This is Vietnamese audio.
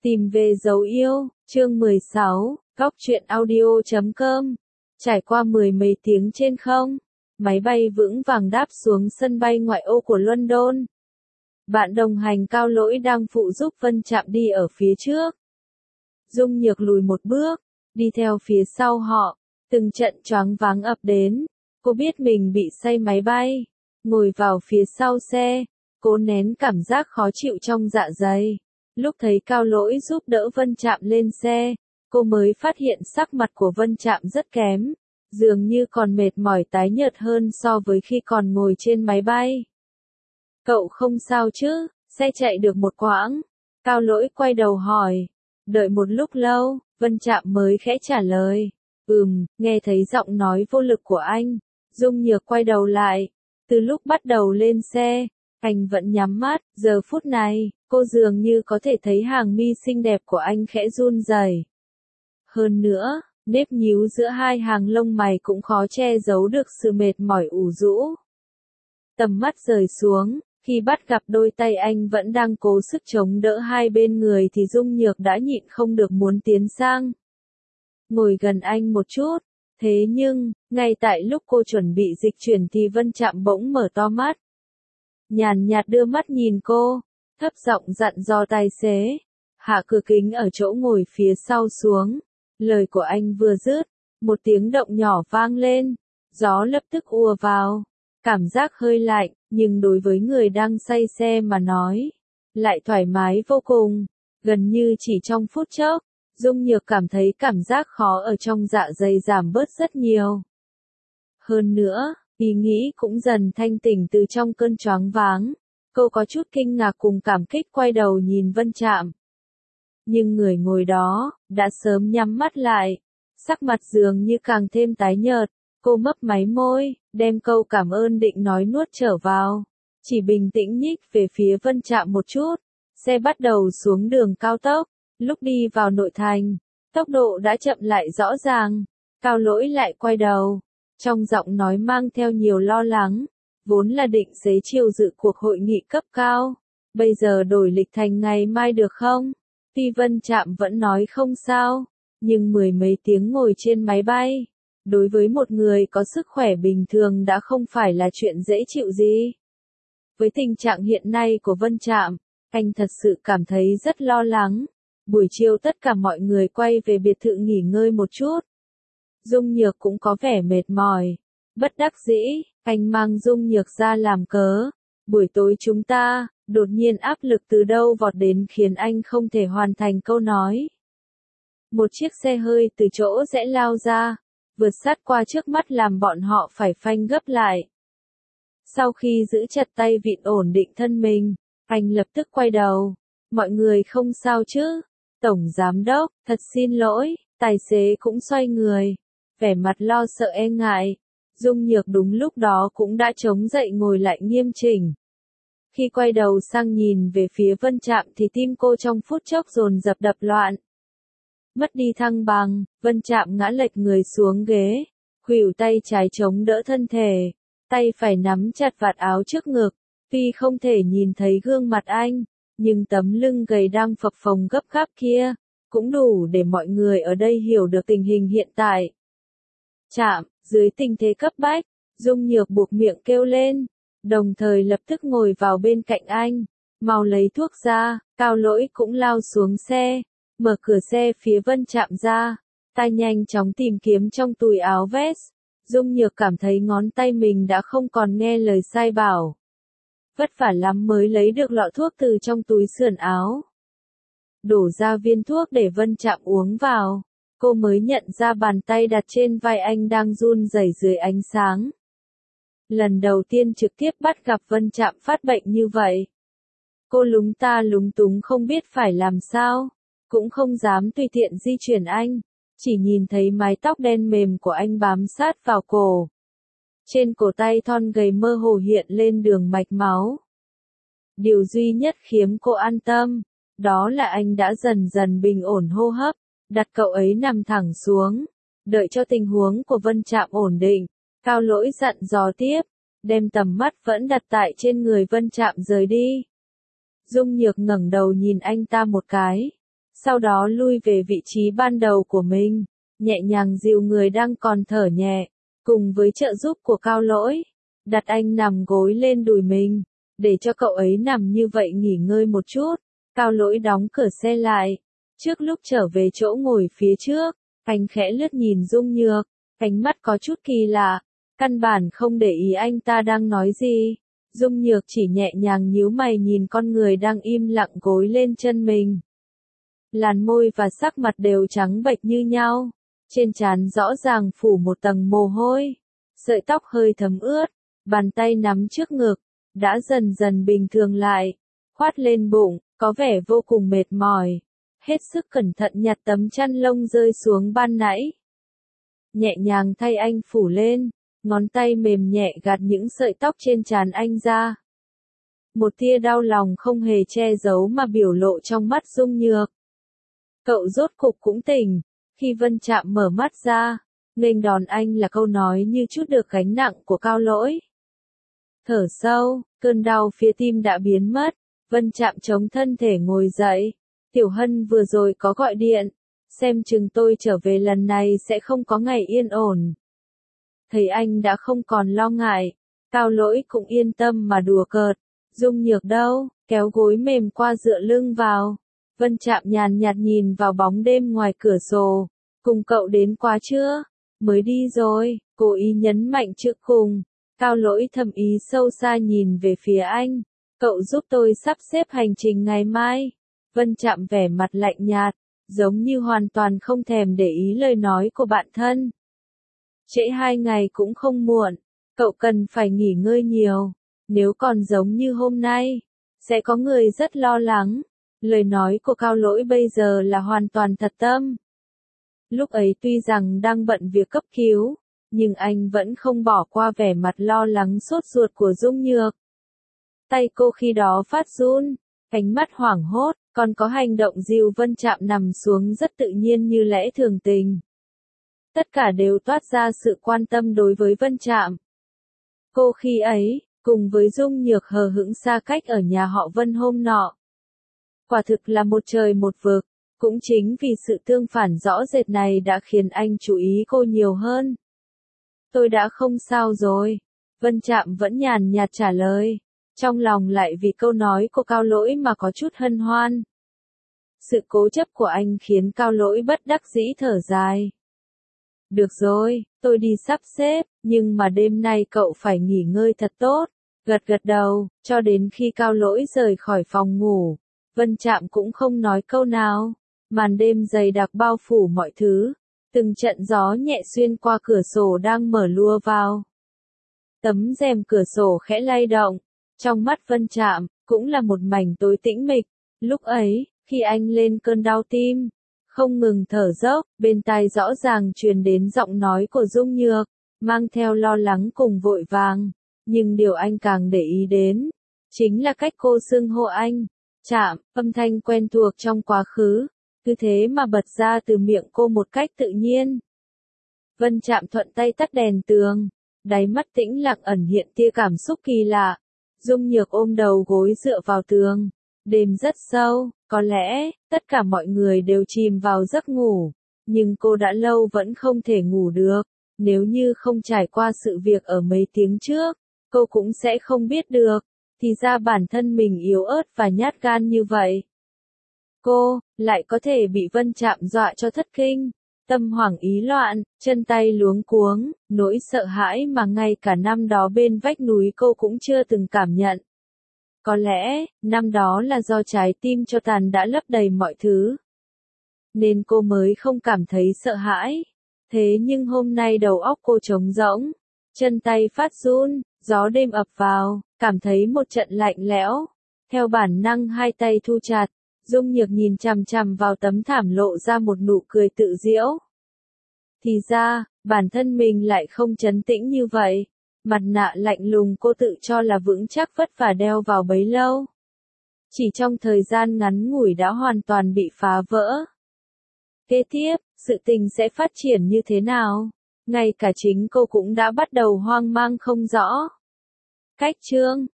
Tìm về dấu yêu, chương 16, góc truyện audio.com. Trải qua mười mấy tiếng trên không, máy bay vững vàng đáp xuống sân bay ngoại ô của London. Bạn đồng hành Cao Lỗi đang phụ giúp Vân Trạm đi ở phía trước. Dung Nhược lùi một bước, đi theo phía sau họ, từng trận choáng váng ập đến. Cô biết mình bị say máy bay, ngồi vào phía sau xe, cố nén cảm giác khó chịu trong dạ dày. Lúc thấy Cao Lỗi giúp đỡ Vân Trạm lên xe, cô mới phát hiện sắc mặt của Vân Trạm rất kém, dường như còn mệt mỏi tái nhợt hơn so với khi còn ngồi trên máy bay. Cậu không sao chứ? Xe chạy được một quãng, Cao Lỗi quay đầu hỏi. Đợi một lúc lâu, Vân Trạm mới khẽ trả lời. Nghe thấy giọng nói vô lực của anh, Dung Nhược quay đầu lại. Từ lúc bắt đầu lên xe, anh vẫn nhắm mắt, giờ phút này, cô dường như có thể thấy hàng mi xinh đẹp của anh khẽ run rẩy. Hơn nữa, nếp nhíu giữa hai hàng lông mày cũng khó che giấu được sự mệt mỏi ủ rũ. Tầm mắt rời xuống, khi bắt gặp đôi tay anh vẫn đang cố sức chống đỡ hai bên người thì Dung Nhược đã nhịn không được muốn tiến sang. Ngồi gần anh một chút, thế nhưng, ngay tại lúc cô chuẩn bị dịch chuyển thì Vân Trạm bỗng mở to mắt. Nhàn nhạt đưa mắt nhìn cô, thấp giọng dặn dò tài xế, hạ cửa kính ở chỗ ngồi phía sau xuống. Lời của anh vừa dứt, một tiếng động nhỏ vang lên, gió lập tức ùa vào, cảm giác hơi lạnh, nhưng đối với người đang say xe mà nói, lại thoải mái vô cùng, gần như chỉ trong phút chốc, Dung Nhược cảm thấy cảm giác khó ở trong dạ dày giảm bớt rất nhiều. Hơn nữa, ý nghĩ cũng dần thanh tỉnh từ trong cơn choáng váng, cô có chút kinh ngạc cùng cảm kích quay đầu nhìn Vân Trạm. Nhưng người ngồi đó, đã sớm nhắm mắt lại, sắc mặt dường như càng thêm tái nhợt, cô mấp máy môi, đem câu cảm ơn định nói nuốt trở vào, chỉ bình tĩnh nhích về phía Vân Trạm một chút, xe bắt đầu xuống đường cao tốc, lúc đi vào nội thành, tốc độ đã chậm lại rõ ràng, Cao Lỗi lại quay đầu, trong giọng nói mang theo nhiều lo lắng, vốn là định xế chiều dự cuộc hội nghị cấp cao, bây giờ đổi lịch thành ngày mai được không? Tuy Vân Trạm vẫn nói không sao, nhưng mười mấy tiếng ngồi trên máy bay, đối với một người có sức khỏe bình thường đã không phải là chuyện dễ chịu gì. Với tình trạng hiện nay của Vân Trạm, anh thật sự cảm thấy rất lo lắng. Buổi chiều tất cả mọi người quay về biệt thự nghỉ ngơi một chút. Dung Nhược cũng có vẻ mệt mỏi. Bất đắc dĩ, anh mang Dung Nhược ra làm cớ. Buổi tối chúng ta, đột nhiên áp lực từ đâu vọt đến khiến anh không thể hoàn thành câu nói. Một chiếc xe hơi từ chỗ rẽ lao ra, vượt sát qua trước mắt làm bọn họ phải phanh gấp lại. Sau khi giữ chặt tay vịn ổn định thân mình, anh lập tức quay đầu. Mọi người không sao chứ? Tổng giám đốc, thật xin lỗi, tài xế cũng xoay người, vẻ mặt lo sợ e ngại. Dung Nhược đúng lúc đó cũng đã chống dậy ngồi lại nghiêm chỉnh. Khi quay đầu sang nhìn về phía Vân Trạm thì tim cô trong phút chốc dồn dập đập loạn. Mất đi thăng bằng, Vân Trạm ngã lệch người xuống ghế, khuỷu tay trái chống đỡ thân thể, tay phải nắm chặt vạt áo trước ngực, tuy không thể nhìn thấy gương mặt anh, nhưng tấm lưng gầy đang phập phồng gấp gáp kia, cũng đủ để mọi người ở đây hiểu được tình hình hiện tại. Trạm, dưới tình thế cấp bách, Dung Nhược buộc miệng kêu lên, đồng thời lập tức ngồi vào bên cạnh anh, mau lấy thuốc ra. Cao Lỗi cũng lao xuống xe, mở cửa xe phía Vân Trạm ra, tay nhanh chóng tìm kiếm trong túi áo vest. Dung Nhược cảm thấy ngón tay mình đã không còn nghe lời sai bảo. Vất vả lắm mới lấy được lọ thuốc từ trong túi sườn áo. Đổ ra viên thuốc để Vân Trạm uống vào, cô mới nhận ra bàn tay đặt trên vai anh đang run rẩy dưới ánh sáng. Lần đầu tiên trực tiếp bắt gặp Vân Trạm phát bệnh như vậy. Cô lúng ta lúng túng không biết phải làm sao, cũng không dám tùy tiện di chuyển anh, chỉ nhìn thấy mái tóc đen mềm của anh bám sát vào cổ. Trên cổ tay thon gầy mơ hồ hiện lên đường mạch máu. Điều duy nhất khiến cô an tâm, đó là anh đã dần dần bình ổn hô hấp, đặt cậu ấy nằm thẳng xuống, đợi cho tình huống của Vân Trạm ổn định. Cao Lỗi dặn dò tiếp, đem tầm mắt vẫn đặt tại trên người Vân Trạm rời đi. Dung Nhược ngẩng đầu nhìn anh ta một cái, sau đó lui về vị trí ban đầu của mình, nhẹ nhàng dìu người đang còn thở nhẹ, cùng với trợ giúp của Cao Lỗi, đặt anh nằm gối lên đùi mình, để cho cậu ấy nằm như vậy nghỉ ngơi một chút. Cao Lỗi đóng cửa xe lại, trước lúc trở về chỗ ngồi phía trước, anh khẽ lướt nhìn Dung Nhược, ánh mắt có chút kỳ lạ, căn bản không để ý anh ta đang nói gì. Dung Nhược chỉ nhẹ nhàng nhíu mày nhìn con người đang im lặng gối lên chân mình. Làn môi và sắc mặt đều trắng bệch như nhau, trên trán rõ ràng phủ một tầng mồ hôi, sợi tóc hơi thấm ướt, bàn tay nắm trước ngực, đã dần dần bình thường lại, khoát lên bụng, có vẻ vô cùng mệt mỏi, hết sức cẩn thận nhặt tấm chăn lông rơi xuống ban nãy. Nhẹ nhàng thay anh phủ lên, ngón tay mềm nhẹ gạt những sợi tóc trên trán anh ra. Một tia đau lòng không hề che giấu mà biểu lộ trong mắt Dung Nhược. Cậu rốt cục cũng tỉnh, khi Vân Trạm mở mắt ra, nghênh đón anh là câu nói như trút được gánh nặng của Cao Lỗi. Thở sâu, cơn đau phía tim đã biến mất, Vân Trạm chống thân thể ngồi dậy. Tiểu Hân vừa rồi có gọi điện, xem chừng tôi trở về lần này sẽ không có ngày yên ổn. Thấy anh đã không còn lo ngại, Cao Lỗi cũng yên tâm mà đùa cợt. Dung Nhược đâu, kéo gối mềm qua dựa lưng vào. Vân Trạm nhàn nhạt nhìn vào bóng đêm ngoài cửa sổ. Cùng cậu đến quá chưa? Mới đi rồi, cố ý nhấn mạnh chữ cùng. Cao Lỗi thầm ý sâu xa nhìn về phía anh. Cậu giúp tôi sắp xếp hành trình ngày mai. Vân Trạm vẻ mặt lạnh nhạt, giống như hoàn toàn không thèm để ý lời nói của bạn thân. Trễ 2 ngày cũng không muộn, cậu cần phải nghỉ ngơi nhiều. Nếu còn giống như hôm nay, sẽ có người rất lo lắng. Lời nói của Cao Lỗi bây giờ là hoàn toàn thật tâm. Lúc ấy tuy rằng đang bận việc cấp cứu, nhưng anh vẫn không bỏ qua vẻ mặt lo lắng sốt ruột của Dung Nhược. Tay cô khi đó phát run, ánh mắt hoảng hốt, còn có hành động dìu Vân Trạm nằm xuống rất tự nhiên như lẽ thường tình. Tất cả đều toát ra sự quan tâm đối với Vân Trạm. Cô khi ấy, cùng với Dung Nhược hờ hững xa cách ở nhà họ Vân hôm nọ. Quả thực là một trời một vực, cũng chính vì sự tương phản rõ rệt này đã khiến anh chú ý cô nhiều hơn. Tôi đã không sao rồi, Vân Trạm vẫn nhàn nhạt trả lời, trong lòng lại vì câu nói của Cao Lỗi mà có chút hân hoan. Sự cố chấp của anh khiến Cao Lỗi bất đắc dĩ thở dài. Được rồi, tôi đi sắp xếp, nhưng mà đêm nay cậu phải nghỉ ngơi thật tốt. Gật gật đầu, cho đến khi Cao Lỗi rời khỏi phòng ngủ, Vân Trạm cũng không nói câu nào. Màn đêm dày đặc bao phủ mọi thứ, từng trận gió nhẹ xuyên qua cửa sổ đang mở lùa vào. Tấm rèm cửa sổ khẽ lay động, trong mắt Vân Trạm, cũng là một mảnh tối tĩnh mịch. Lúc ấy, khi anh lên cơn đau tim, không ngừng thở dốc, bên tai rõ ràng truyền đến giọng nói của Dung Nhược, mang theo lo lắng cùng vội vàng. Nhưng điều anh càng để ý đến, chính là cách cô xưng hô anh. Trạm, âm thanh quen thuộc trong quá khứ, cứ thế mà bật ra từ miệng cô một cách tự nhiên. Vân Trạm thuận tay tắt đèn tường, đáy mắt tĩnh lặng ẩn hiện tia cảm xúc kỳ lạ. Dung Nhược ôm đầu gối dựa vào tường. Đêm rất sâu, có lẽ, tất cả mọi người đều chìm vào giấc ngủ. Nhưng cô đã lâu vẫn không thể ngủ được. Nếu như không trải qua sự việc ở mấy tiếng trước, cô cũng sẽ không biết được. Thì ra bản thân mình yếu ớt và nhát gan như vậy. Cô, lại có thể bị Vân Trạm dọa cho thất kinh. Tâm hoảng ý loạn, chân tay luống cuống, nỗi sợ hãi mà ngay cả năm đó bên vách núi cô cũng chưa từng cảm nhận. Có lẽ, năm đó là do trái tim cho tàn đã lấp đầy mọi thứ. Nên cô mới không cảm thấy sợ hãi. Thế nhưng hôm nay đầu óc cô trống rỗng, chân tay phát run, gió đêm ập vào, cảm thấy một trận lạnh lẽo. Theo bản năng hai tay thu chặt, Dung Nhược nhìn chằm chằm vào tấm thảm lộ ra một nụ cười tự giễu. Thì ra, bản thân mình lại không trấn tĩnh như vậy. Mặt nạ lạnh lùng cô tự cho là vững chắc vất vả đeo vào bấy lâu. Chỉ trong thời gian ngắn ngủi đã hoàn toàn bị phá vỡ. Kế tiếp, sự tình sẽ phát triển như thế nào? Ngay cả chính cô cũng đã bắt đầu hoang mang không rõ. Cách chương